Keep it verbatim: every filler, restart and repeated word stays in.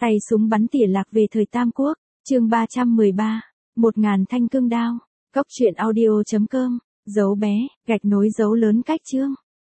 Tay súng bắn tỉa lạc về thời Tam Quốc, chương ba trăm mười ba, một ngàn thanh cương đao. Cốc truyện audio chấm com, dấu bé, gạch nối dấu lớn cách chương.